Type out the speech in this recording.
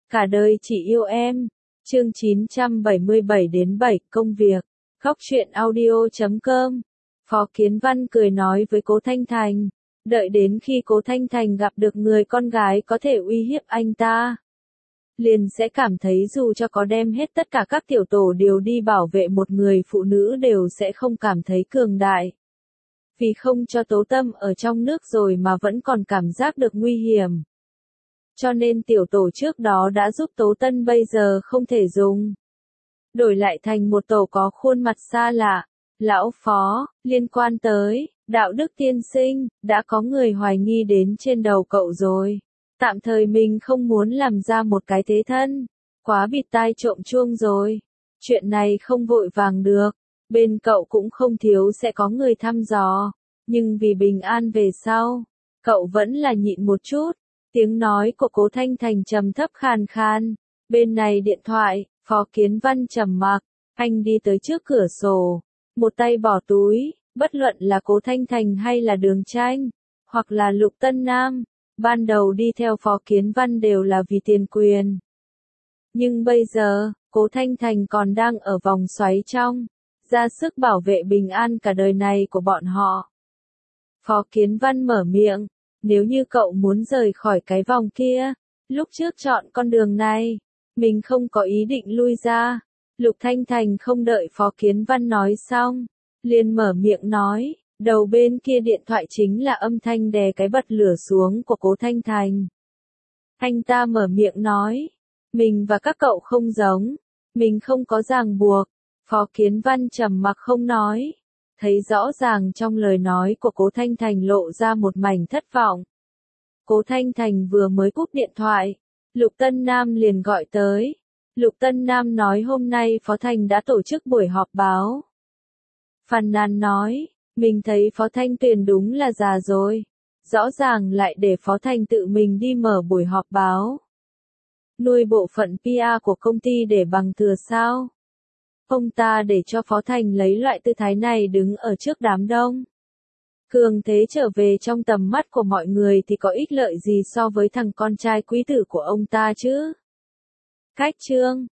Cả đời chỉ yêu em. Chương 977-7 công việc. Góc truyện audio.com. Phó Kiến Văn cười nói với Cố Thanh Thành. Đợi đến khi Cố Thanh Thành gặp được người con gái có thể uy hiếp anh ta, liền sẽ cảm thấy dù cho có đem hết tất cả các tiểu tổ đều đi bảo vệ một người phụ nữ đều sẽ không cảm thấy cường đại. Vì không cho Tố Tâm ở trong nước rồi mà vẫn còn cảm giác được nguy hiểm. Cho nên tiểu tổ trước đó đã giúp Tố Tân bây giờ không thể dùng. Đổi lại thành một tổ có khuôn mặt xa lạ. Lão Phó, liên quan tới đạo đức tiên sinh, đã có người hoài nghi đến trên đầu cậu rồi. Tạm thời mình không muốn làm ra một cái thế thân. Quá bịt tai trộm chuông rồi. Chuyện này không vội vàng được. Bên cậu cũng không thiếu sẽ có người thăm dò. Nhưng vì bình an về sau, cậu vẫn là nhịn một chút. Tiếng nói của Cố Thanh Thành trầm thấp khàn khan. Bên này điện thoại, Phó Kiến Văn trầm mặc. Anh đi tới trước cửa sổ. Một tay bỏ túi, bất luận là Cố Thanh Thành hay là Đường Tranh, hoặc là Lục Tân Nam, ban đầu đi theo Phó Kiến Văn đều là vì tiền quyền. Nhưng bây giờ, Cố Thanh Thành còn đang ở vòng xoáy trong, ra sức bảo vệ bình an cả đời này của bọn họ. Phó Kiến Văn mở miệng, nếu như cậu muốn rời khỏi cái vòng kia, lúc trước chọn con đường này, mình không có ý định lui ra. Lục Thanh Thành không đợi Phó Kiến Văn nói xong, liền mở miệng nói, đầu bên kia điện thoại chính là âm thanh đè cái bật lửa xuống của Cố Thanh Thành. Anh ta mở miệng nói, mình và các cậu không giống, mình không có ràng buộc. Phó Kiến Văn trầm mặc không nói, thấy rõ ràng trong lời nói của Cố Thanh Thành lộ ra một mảnh thất vọng. Cố Thanh Thành vừa mới cúp điện thoại, Lục Tân Nam liền gọi tới. Lục Tân Nam nói hôm nay Phó Thành đã tổ chức buổi họp báo. Phàn nàn nói, mình thấy Phó Thanh Tuyền đúng là già rồi. Rõ ràng lại để Phó Thành tự mình đi mở buổi họp báo. Nuôi bộ phận PR của công ty để bằng thừa sao? Ông ta để cho Phó Thành lấy loại tư thái này đứng ở trước đám đông. Cường thế trở về trong tầm mắt của mọi người thì có ích lợi gì so với thằng con trai quý tử của ông ta chứ? Cách chương